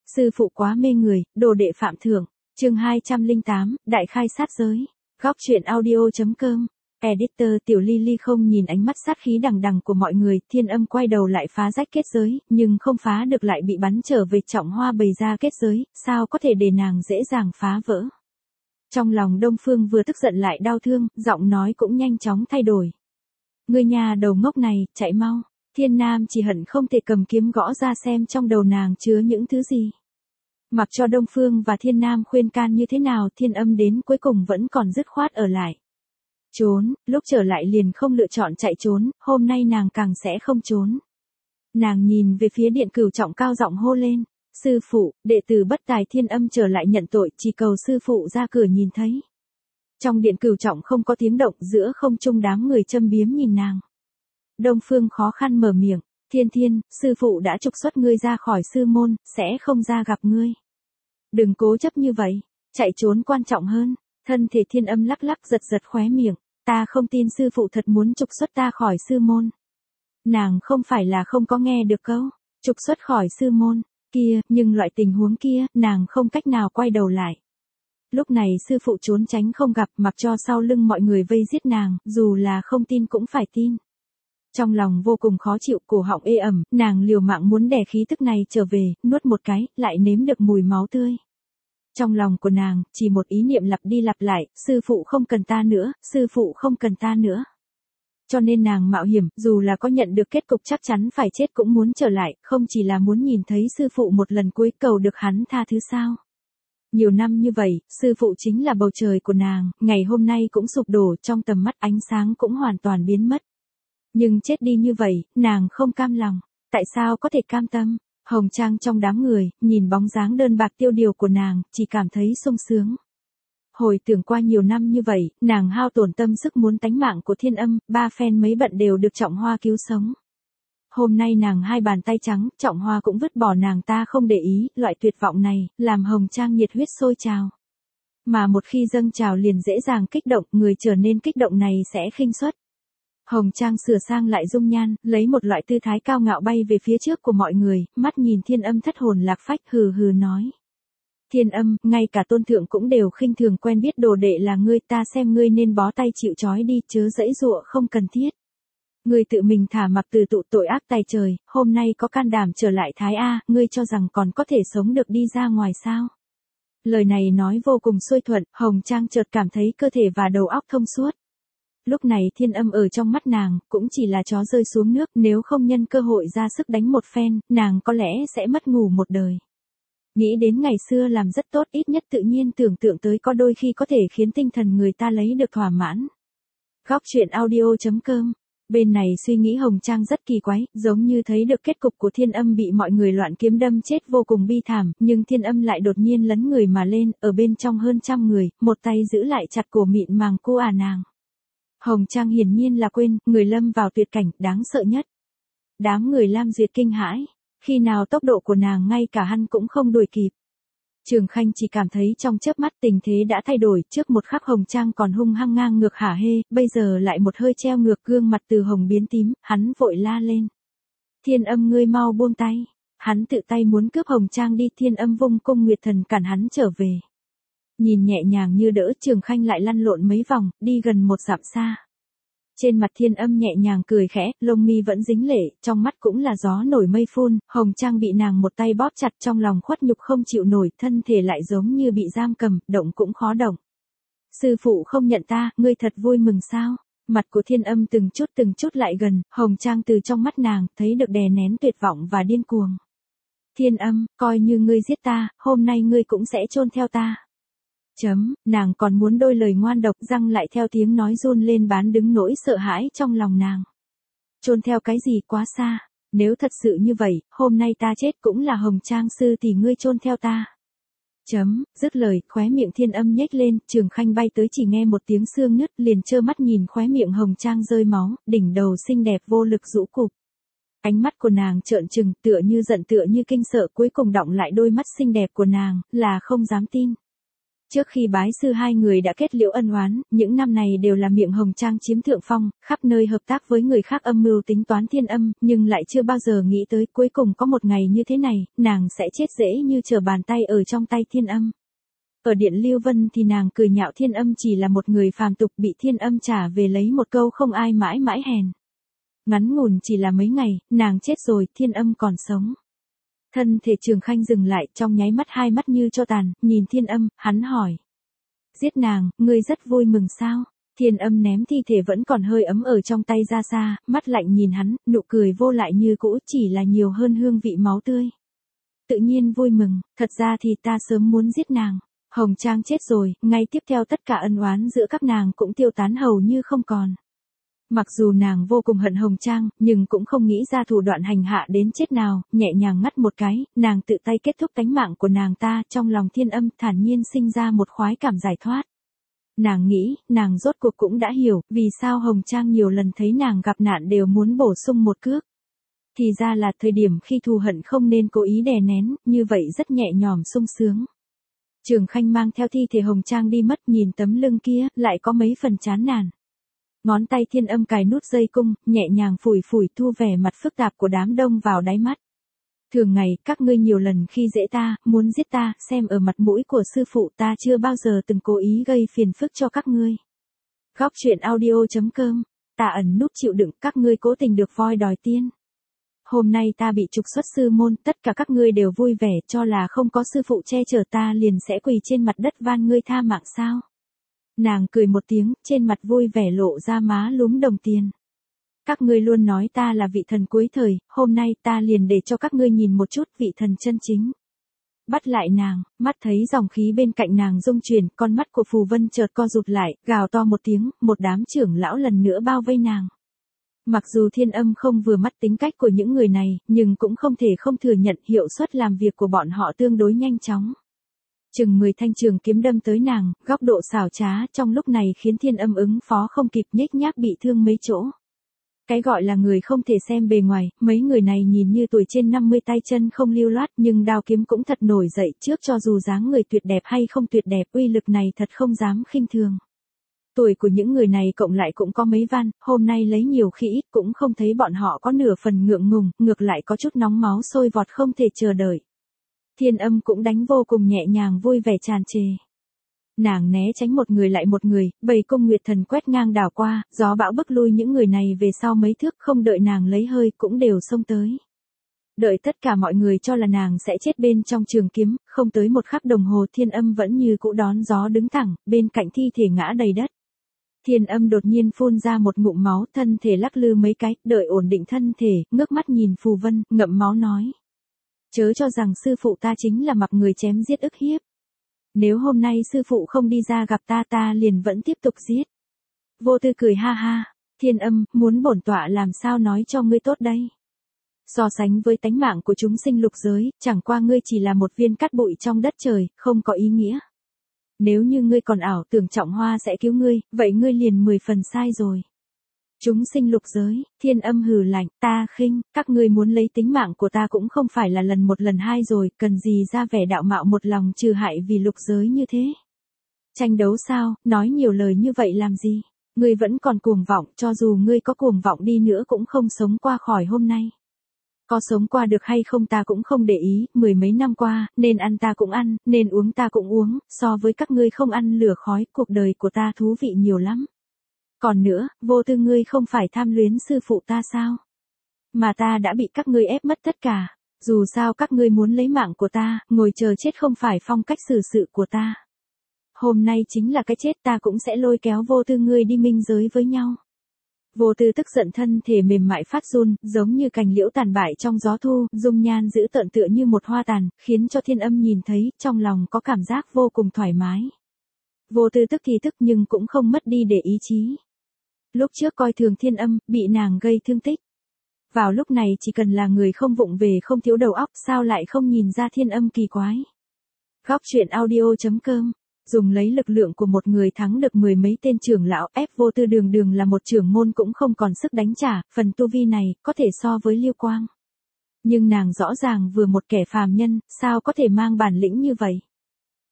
Sư phụ quá mê người, đồ đệ phạm thượng. Chương 208, Đại khai sát giới. Góc truyện audio.com. Editor Tiểu Ly không nhìn ánh mắt sát khí đằng đằng của mọi người, Thiên Âm quay đầu lại phá rách kết giới, nhưng không phá được lại bị bắn trở về. Trọng Hoa bày ra kết giới, sao có thể để nàng dễ dàng phá vỡ. Trong lòng Đông Phương vừa tức giận lại đau thương, giọng nói cũng nhanh chóng thay đổi. Ngươi nhà đầu ngốc này, chạy mau. Thiên Nam chỉ hận không thể cầm kiếm gõ ra xem trong đầu nàng chứa những thứ gì. Mặc cho Đông Phương và Thiên Nam khuyên can như thế nào, Thiên Âm đến cuối cùng vẫn còn dứt khoát ở lại. Trốn, lúc trở lại liền không lựa chọn chạy trốn, hôm nay nàng càng sẽ không trốn. Nàng nhìn về phía Điện Cửu Trọng cao giọng hô lên, sư phụ, đệ tử bất tài. Thiên Âm trở lại nhận tội, chỉ cầu sư phụ ra cửa nhìn thấy. Trong Điện Cửu Trọng không có tiếng động, giữa không trung đám người châm biếm nhìn nàng. Đông Phương khó khăn mở miệng, Thiên, sư phụ đã trục xuất ngươi ra khỏi sư môn, sẽ không ra gặp ngươi. Đừng cố chấp như vậy, chạy trốn quan trọng hơn. Thân thể Thiên Âm lắc giật khóe miệng, ta không tin sư phụ thật muốn trục xuất ta khỏi sư môn. Nàng không phải là không có nghe được câu, trục xuất khỏi sư môn, kia, nhưng loại tình huống kia, nàng không cách nào quay đầu lại. Lúc này sư phụ trốn tránh không gặp, mặc cho sau lưng mọi người vây giết nàng, dù là không tin cũng phải tin. Trong lòng vô cùng khó chịu, cổ họng ê ẩm, nàng liều mạng muốn đè khí tức này trở về, nuốt một cái, lại nếm được mùi máu tươi. Trong lòng của nàng, chỉ một ý niệm lặp đi lặp lại, sư phụ không cần ta nữa, sư phụ không cần ta nữa. Cho nên nàng mạo hiểm, dù là có nhận được kết cục chắc chắn phải chết cũng muốn trở lại, không chỉ là muốn nhìn thấy sư phụ một lần cuối, cầu được hắn tha thứ sao. Nhiều năm như vậy, sư phụ chính là bầu trời của nàng, ngày hôm nay cũng sụp đổ, trong tầm mắt ánh sáng cũng hoàn toàn biến mất. Nhưng chết đi như vậy, nàng không cam lòng. Tại sao có thể cam tâm? Hồng Trang trong đám người, nhìn bóng dáng đơn bạc tiêu điều của nàng, chỉ cảm thấy sung sướng. Hồi tưởng qua nhiều năm như vậy, nàng hao tổn tâm sức muốn tánh mạng của Thiên Âm, ba phen mấy bận đều được Trọng Hoa cứu sống. Hôm nay nàng hai bàn tay trắng, Trọng Hoa cũng vứt bỏ nàng, ta không để ý, loại tuyệt vọng này, làm Hồng Trang nhiệt huyết sôi trào. Mà một khi dâng trào liền dễ dàng kích động, người trở nên kích động này sẽ khinh suất. Hồng Trang sửa sang lại dung nhan, lấy một loại tư thái cao ngạo bay về phía trước của mọi người, mắt nhìn Thiên Âm thất hồn lạc phách, hừ nói. Thiên Âm, ngay cả tôn thượng cũng đều khinh thường, quen biết đồ đệ là ngươi, ta xem ngươi nên bó tay chịu trói đi, chớ dãy dụa không cần thiết. Ngươi tự mình thả mặc từ tụ tội ác tày trời, hôm nay có can đảm trở lại Thái A, ngươi cho rằng còn có thể sống được đi ra ngoài sao? Lời này nói vô cùng xuôi thuận, Hồng Trang chợt cảm thấy cơ thể và đầu óc thông suốt. Lúc này Thiên Âm ở trong mắt nàng, cũng chỉ là chó rơi xuống nước, nếu không nhân cơ hội ra sức đánh một phen, nàng có lẽ sẽ mất ngủ một đời. Nghĩ đến ngày xưa làm rất tốt, ít nhất tự nhiên tưởng tượng tới có đôi khi có thể khiến tinh thần người ta lấy được thỏa mãn. Góc truyện audio.com. Bên này suy nghĩ Hồng Trang rất kỳ quái, giống như thấy được kết cục của Thiên Âm bị mọi người loạn kiếm đâm chết vô cùng bi thảm, nhưng Thiên Âm lại đột nhiên lấn người mà lên, ở bên trong hơn trăm người, một tay giữ lại chặt cổ mịn màng cô nàng. Hồng Trang hiển nhiên là quên, người lâm vào tuyệt cảnh, đáng sợ nhất. Đám người Lam Duyệt kinh hãi, khi nào tốc độ của nàng ngay cả hắn cũng không đuổi kịp. Trường Khanh chỉ cảm thấy trong chớp mắt tình thế đã thay đổi, trước một khắc Hồng Trang còn hung hăng ngang ngược hả hê, bây giờ lại một hơi treo ngược, gương mặt từ hồng biến tím, hắn vội la lên. Thiên Âm, ngươi mau buông tay. Hắn tự tay muốn cướp Hồng Trang đi, Thiên Âm vung cung nguyệt thần cản hắn trở về. Nhìn nhẹ nhàng như đỡ, Trường Khanh lại lăn lộn mấy vòng, đi gần một dặm xa. Trên mặt Thiên Âm nhẹ nhàng cười khẽ, lông mi vẫn dính lệ, trong mắt cũng là gió nổi mây phun, Hồng Trang bị nàng một tay bóp chặt, trong lòng khuất nhục không chịu nổi, thân thể lại giống như bị giam cầm, động cũng khó động. Sư phụ không nhận ta, ngươi thật vui mừng sao? Mặt của Thiên Âm từng chút lại gần, Hồng Trang từ trong mắt nàng, thấy được đè nén tuyệt vọng và điên cuồng. Thiên Âm, coi như ngươi giết ta, hôm nay ngươi cũng sẽ chôn theo ta. Nàng còn muốn đôi lời ngoan độc, răng lại theo tiếng nói run lên bán đứng nỗi sợ hãi trong lòng nàng. Chôn theo cái gì, quá xa, nếu thật sự như vậy, hôm nay ta chết cũng là Hồng Trang sư thì ngươi chôn theo ta. Dứt lời, khóe miệng Thiên Âm nhếch lên, Trường Khanh bay tới chỉ nghe một tiếng xương nứt, liền trơ mắt nhìn khóe miệng Hồng Trang rơi máu, đỉnh đầu xinh đẹp vô lực rũ cụp. Ánh mắt của nàng trợn trừng, tựa như giận tựa như kinh sợ, cuối cùng đọng lại đôi mắt xinh đẹp của nàng, là không dám tin. Trước khi bái sư hai người đã kết liễu ân oán, những năm này đều là miệng Hồng Trang chiếm thượng phong, khắp nơi hợp tác với người khác âm mưu tính toán Thiên Âm, nhưng lại chưa bao giờ nghĩ tới cuối cùng có một ngày như thế này, nàng sẽ chết dễ như trở bàn tay ở trong tay Thiên Âm. Ở Điện Lưu Vân thì nàng cười nhạo Thiên Âm chỉ là một người phàm tục bị Thiên Âm trả về lấy một câu không ai mãi mãi hèn. Ngắn ngủn chỉ là mấy ngày, nàng chết rồi, Thiên Âm còn sống. Thân thể Trường Khanh dừng lại, trong nháy mắt hai mắt như tro tàn, nhìn Thiên Âm, hắn hỏi. Giết nàng, ngươi rất vui mừng sao? Thiên Âm ném thi thể vẫn còn hơi ấm ở trong tay ra xa, mắt lạnh nhìn hắn, nụ cười vô lại như cũ, chỉ là nhiều hơn hương vị máu tươi. Tự nhiên vui mừng, thật ra thì ta sớm muốn giết nàng. Hồng Trang chết rồi, ngay tiếp theo tất cả ân oán giữa các nàng cũng tiêu tán hầu như không còn. Mặc dù nàng vô cùng hận Hồng Trang, nhưng cũng không nghĩ ra thủ đoạn hành hạ đến chết nào, nhẹ nhàng ngắt một cái, nàng tự tay kết thúc tánh mạng của nàng ta, trong lòng Thiên Âm thản nhiên sinh ra một khoái cảm giải thoát. Nàng nghĩ, nàng rốt cuộc cũng đã hiểu, vì sao Hồng Trang nhiều lần thấy nàng gặp nạn đều muốn bổ sung một cước. Thì ra là thời điểm khi thù hận không nên cố ý đè nén, như vậy rất nhẹ nhõm sung sướng. Trường Khanh mang theo thi thể Hồng Trang đi mất, nhìn tấm lưng kia, lại có mấy phần chán nản. Ngón tay Thiên Âm cài nút dây cung, nhẹ nhàng phủi phủi thu vẻ mặt phức tạp của đám đông vào đáy mắt. Thường ngày, các ngươi nhiều lần khi dễ ta, muốn giết ta, xem ở mặt mũi của sư phụ ta chưa bao giờ từng cố ý gây phiền phức cho các ngươi. Góc truyện audio.com, ta ẩn núp chịu đựng, các ngươi cố tình được voi đòi tiên. Hôm nay ta bị trục xuất sư môn, tất cả các ngươi đều vui vẻ, cho là không có sư phụ che chở ta liền sẽ quỳ trên mặt đất van ngươi tha mạng sao. Nàng cười một tiếng, trên mặt vui vẻ lộ ra má lúm đồng tiền. Các ngươi luôn nói ta là vị thần cuối thời, hôm nay ta liền để cho các ngươi nhìn một chút vị thần chân chính. Bắt lại nàng, mắt thấy dòng khí bên cạnh nàng rung chuyển, con mắt của Phù Vân chợt co rụt lại, gào to một tiếng, một đám trưởng lão lần nữa bao vây nàng. Mặc dù Thiên Âm không vừa mắt tính cách của những người này, nhưng cũng không thể không thừa nhận hiệu suất làm việc của bọn họ tương đối nhanh chóng. Chừng 10 thanh trường kiếm đâm tới nàng, góc độ xảo trá trong lúc này khiến Thiên Âm ứng phó không kịp, nhếch nhác bị thương mấy chỗ. Cái gọi là người không thể xem bề ngoài, mấy người này nhìn như tuổi trên 50 tay chân không lưu loát nhưng đao kiếm cũng thật nổi dậy, trước cho dù dáng người tuyệt đẹp hay không tuyệt đẹp, uy lực này thật không dám khinh thường. Tuổi của những người này cộng lại cũng có mấy van, hôm nay lấy nhiều khi ít cũng không thấy bọn họ có nửa phần ngượng ngùng, ngược lại có chút nóng máu sôi vọt không thể chờ đợi. Thiên Âm cũng đánh vô cùng nhẹ nhàng vui vẻ tràn trề. Nàng né tránh một người lại một người, bầy cung nguyệt thần quét ngang đảo qua, gió bão bức lui những người này về sau mấy thước, không đợi nàng lấy hơi cũng đều xông tới. Đợi tất cả mọi người cho là nàng sẽ chết bên trong trường kiếm, không tới một khắc đồng hồ Thiên Âm vẫn như cũ đón gió đứng thẳng, bên cạnh thi thể ngã đầy đất. Thiên Âm đột nhiên phun ra một ngụm máu, thân thể lắc lư mấy cái, đợi ổn định thân thể, ngước mắt nhìn Phù Vân, ngậm máu nói. Chớ cho rằng sư phụ ta chính là mặc người chém giết ức hiếp. Nếu hôm nay sư phụ không đi ra gặp ta liền vẫn tiếp tục giết. Vô Tư cười ha ha, Thiên Âm, muốn bổn tọa làm sao nói cho ngươi tốt đây. So sánh với tánh mạng của chúng sinh lục giới, chẳng qua ngươi chỉ là một viên cát bụi trong đất trời, không có ý nghĩa. Nếu như ngươi còn ảo tưởng Trọng Hoa sẽ cứu ngươi, vậy ngươi liền 10 phần sai rồi. Chúng sinh lục giới, Thiên Âm hừ lạnh, ta khinh, các ngươi muốn lấy tính mạng của ta cũng không phải là lần một lần hai rồi, cần gì ra vẻ đạo mạo một lòng trừ hại vì lục giới như thế. Tranh đấu sao, nói nhiều lời như vậy làm gì, ngươi vẫn còn cuồng vọng, cho dù ngươi có cuồng vọng đi nữa cũng không sống qua khỏi hôm nay. Có sống qua được hay không ta cũng không để ý, 10 mấy năm qua, nên ăn ta cũng ăn, nên uống ta cũng uống, so với các ngươi không ăn lửa khói, cuộc đời của ta thú vị nhiều lắm. Còn nữa, Vô Tư ngươi không phải tham luyến sư phụ ta sao? Mà ta đã bị các ngươi ép mất tất cả, dù sao các ngươi muốn lấy mạng của ta, ngồi chờ chết không phải phong cách xử sự của ta. Hôm nay chính là cái chết ta cũng sẽ lôi kéo Vô Tư ngươi đi minh giới với nhau. Vô Tư tức giận thân thể mềm mại phát run, giống như cành liễu tàn bại trong gió thu, dung nhan dữ tợn tựa như một hoa tàn, khiến cho Thiên Âm nhìn thấy, trong lòng có cảm giác vô cùng thoải mái. Vô Tư tức thì tức nhưng cũng không mất đi để ý chí. Lúc trước coi thường Thiên Âm, bị nàng gây thương tích. Vào lúc này chỉ cần là người không vụng về không thiếu đầu óc, sao lại không nhìn ra Thiên Âm kỳ quái. Góc truyện audio.com, dùng lấy lực lượng của một người thắng được 10 mấy tên trưởng lão, ép Vô Tư đường đường là một trưởng môn cũng không còn sức đánh trả, phần tu vi này, có thể so với Liêu Quang. Nhưng nàng rõ ràng vừa một kẻ phàm nhân, sao có thể mang bản lĩnh như vậy.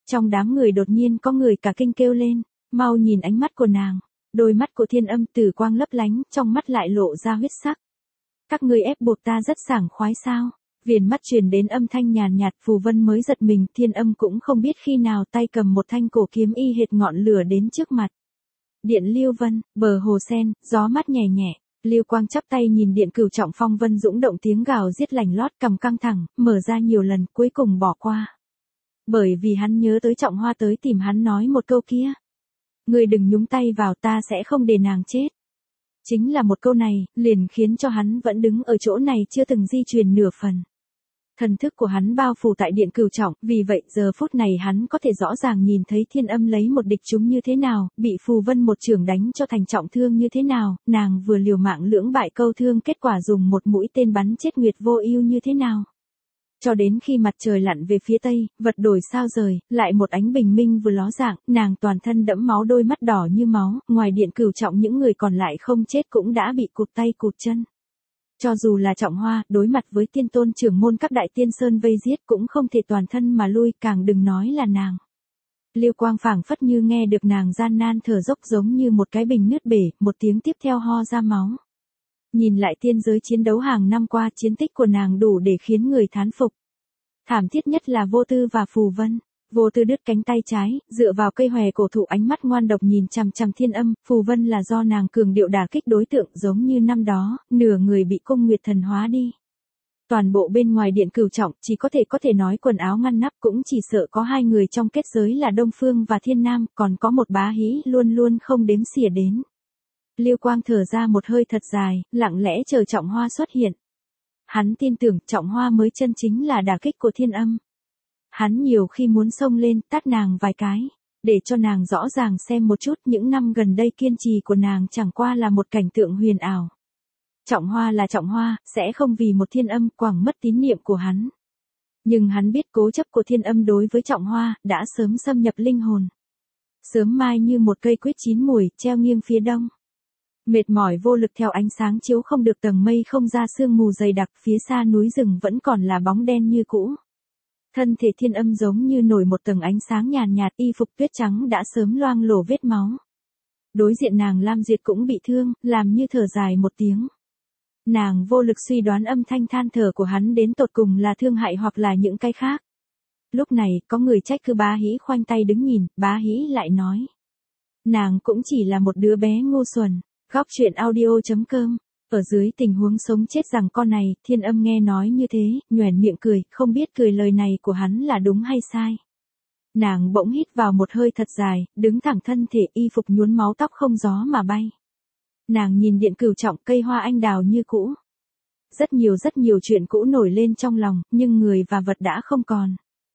Trong đám người đột nhiên có người cả kinh kêu lên, mau nhìn ánh mắt của nàng. Đôi mắt của Thiên Âm tử quang lấp lánh, trong mắt lại lộ ra huyết sắc. Các ngươi ép buộc ta rất sảng khoái sao? Viền mắt truyền đến âm thanh nhàn nhạt, Phù Vân mới giật mình, Thiên Âm cũng không biết khi nào tay cầm một thanh cổ kiếm y hệt ngọn lửa đến trước mặt. Điện Lưu Vân, bờ hồ sen, gió mát nhẹ nhẹ, Lưu Quang chắp tay nhìn điện Cửu Trọng phong vân dũng động, tiếng gào giết lành lót, cầm căng thẳng, mở ra nhiều lần, cuối cùng bỏ qua. Bởi vì hắn nhớ tới Trọng Hoa tới tìm hắn nói một câu kia. Ngươi đừng nhúng tay vào, ta sẽ không để nàng chết. Chính là một câu này, liền khiến cho hắn vẫn đứng ở chỗ này chưa từng di chuyển nửa phần. Thần thức của hắn bao phủ tại điện Cửu Trọng, vì vậy giờ phút này hắn có thể rõ ràng nhìn thấy Thiên Âm lấy một địch chúng như thế nào, bị Phù Vân một chưởng đánh cho thành trọng thương như thế nào, nàng vừa liều mạng lưỡng bại câu thương, kết quả dùng một mũi tên bắn chết Nguyệt Vô Ưu như thế nào. Cho đến khi mặt trời lặn về phía tây, vật đổi sao rời, lại một ánh bình minh vừa ló dạng, nàng toàn thân đẫm máu, đôi mắt đỏ như máu, ngoài điện Cửu Trọng những người còn lại không chết cũng đã bị cụt tay cụt chân. Cho dù là Trọng Hoa, đối mặt với tiên tôn trưởng môn các đại tiên sơn vây giết cũng không thể toàn thân mà lui, càng đừng nói là nàng. Lưu Quang phảng phất như nghe được nàng gian nan thở dốc, giống như một cái bình nứt bể, một tiếng tiếp theo ho ra máu. Nhìn lại tiên giới chiến đấu hàng năm qua, chiến tích của nàng đủ để khiến người thán phục. Thảm thiết nhất là Vô Tư và Phù Vân. Vô Tư đứt cánh tay trái, dựa vào cây hòe cổ thụ, ánh mắt ngoan độc nhìn chằm chằm Thiên Âm. Phù Vân là do nàng cường điệu đả kích đối tượng, giống như năm đó, nửa người bị Cung Nguyệt Thần hóa đi. Toàn bộ bên ngoài điện Cửu Trọng chỉ có thể nói quần áo ngăn nắp, cũng chỉ sợ có hai người trong kết giới là Đông Phương và Thiên Nam, còn có một bá hí luôn luôn không đếm xỉa đến. Lưu Quang thở ra một hơi thật dài, lặng lẽ chờ Trọng Hoa xuất hiện. Hắn tin tưởng Trọng Hoa mới chân chính là đả kích của Thiên Âm. Hắn nhiều khi muốn xông lên tát nàng vài cái, để cho nàng rõ ràng xem một chút những năm gần đây kiên trì của nàng chẳng qua là một cảnh tượng huyền ảo. Trọng Hoa là Trọng Hoa, sẽ không vì một Thiên Âm quẳng mất tín niệm của hắn. Nhưng hắn biết cố chấp của Thiên Âm đối với Trọng Hoa đã sớm xâm nhập linh hồn. Sớm mai như một cây quýt chín mùi treo nghiêng phía đông. Mệt mỏi vô lực theo ánh sáng chiếu không được, tầng mây không ra sương mù dày đặc, phía xa núi rừng vẫn còn là bóng đen như cũ. Thân thể Thiên Âm giống như nổi một tầng ánh sáng nhàn nhạt, y phục tuyết trắng đã sớm loang lổ vết máu. Đối diện nàng Lam Duyệt cũng bị thương, làm như thở dài một tiếng. Nàng vô lực suy đoán âm thanh than thở của hắn đến tột cùng là thương hại hoặc là những cái khác. Lúc này, có người trách cứ Bá Hí khoanh tay đứng nhìn, Bá Hí lại nói. Nàng cũng chỉ là một đứa bé ngu xuẩn. Góc truyện audio.com. Ở dưới tình huống sống chết rằng con này, Thiên Âm nghe nói như thế, nhoẻn miệng cười, không biết cười lời này của hắn là đúng hay sai. Nàng bỗng hít vào một hơi thật dài, đứng thẳng thân thể, y phục nhuốm máu, tóc không gió mà bay. Nàng nhìn điện Cửu Trọng, cây hoa anh đào như cũ. Rất nhiều chuyện cũ nổi lên trong lòng, nhưng người và vật đã không còn.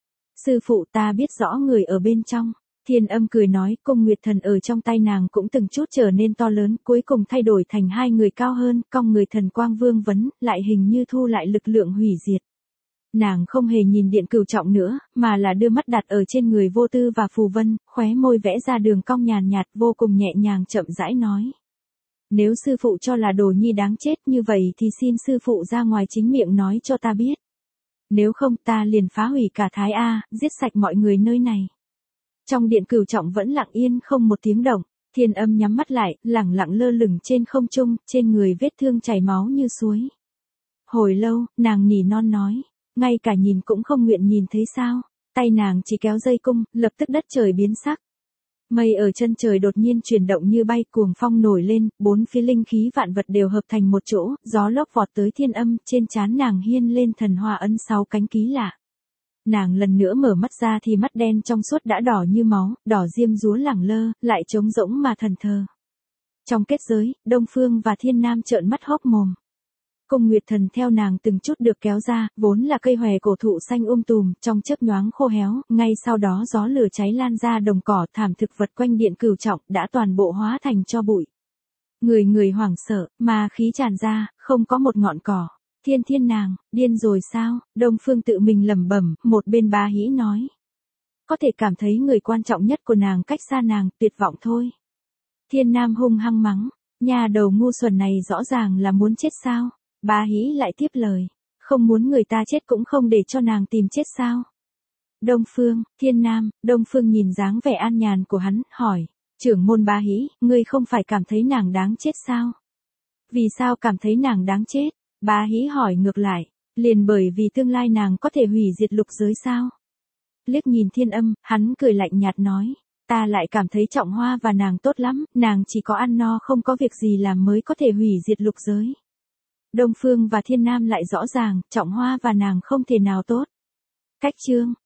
Sư phụ, ta biết rõ người ở bên trong. Thiên Âm cười nói, Cung Nguyệt Thần ở trong tay nàng cũng từng chút trở nên to lớn, cuối cùng thay đổi thành hai người cao hơn, cong người thần quang vương vấn, lại hình như thu lại lực lượng hủy diệt. Nàng không hề nhìn điện Cửu Trọng nữa, mà là đưa mắt đặt ở trên người Vô Tư và Phù Vân, khóe môi vẽ ra đường cong nhàn nhạt, vô cùng nhẹ nhàng chậm rãi nói. Nếu sư phụ cho là đồ nhi đáng chết như vậy thì xin sư phụ ra ngoài chính miệng nói cho ta biết. Nếu không ta liền phá hủy cả Thái A, giết sạch mọi người nơi này. Trong điện Cửu Trọng vẫn lặng yên không một tiếng động, Thiên Âm nhắm mắt lại, lẳng lặng lơ lửng trên không trung, trên người vết thương chảy máu như suối. Hồi lâu, nàng nỉ non nói, ngay cả nhìn cũng không nguyện nhìn thấy sao, tay nàng chỉ kéo dây cung, lập tức đất trời biến sắc. Mây ở chân trời đột nhiên chuyển động như bay, cuồng phong nổi lên, bốn phía linh khí vạn vật đều hợp thành một chỗ, gió lốc vọt tới Thiên Âm, trên trán nàng hiên lên thần hoa ấn 6 cánh ký lạ. Nàng lần nữa mở mắt ra thì mắt đen trong suốt đã đỏ như máu, đỏ diêm dúa lẳng lơ, lại trống rỗng mà thần thờ. Trong kết giới, Đông Phương và Thiên Nam trợn mắt hốc mồm. Cung Nguyệt Thần theo nàng từng chút được kéo ra, vốn là cây hòe cổ thụ xanh tùm, trong chớp nhoáng khô héo, ngay sau đó gió lửa cháy lan ra đồng cỏ, thảm thực vật quanh điện Cửu Trọng đã toàn bộ hóa thành tro bụi. Người hoảng sợ, mà khí tràn ra, không có một ngọn cỏ. Thiên nàng, điên rồi sao? Đông Phương tự mình lẩm bẩm, một bên Bá Hí nói. Có thể cảm thấy người quan trọng nhất của nàng cách xa nàng, tuyệt vọng thôi. Thiên Nam hung hăng mắng, nhà đầu ngu xuẩn này rõ ràng là muốn chết sao? Bá Hí lại tiếp lời, không muốn người ta chết cũng không để cho nàng tìm chết sao? Đông Phương, Thiên Nam, Đông Phương nhìn dáng vẻ an nhàn của hắn, hỏi, trưởng môn Bá Hí, ngươi không phải cảm thấy nàng đáng chết sao? Vì sao cảm thấy nàng đáng chết? Bá Hí hỏi ngược lại, liền bởi vì tương lai nàng có thể hủy diệt lục giới sao? Liếc nhìn Thiên Âm, hắn cười lạnh nhạt nói, ta lại cảm thấy Trọng Hoa và nàng tốt lắm, nàng chỉ có ăn no không có việc gì làm mới có thể hủy diệt lục giới. Đông Phương và Thiên Nam lại rõ ràng, Trọng Hoa và nàng không thể nào tốt. Cách chương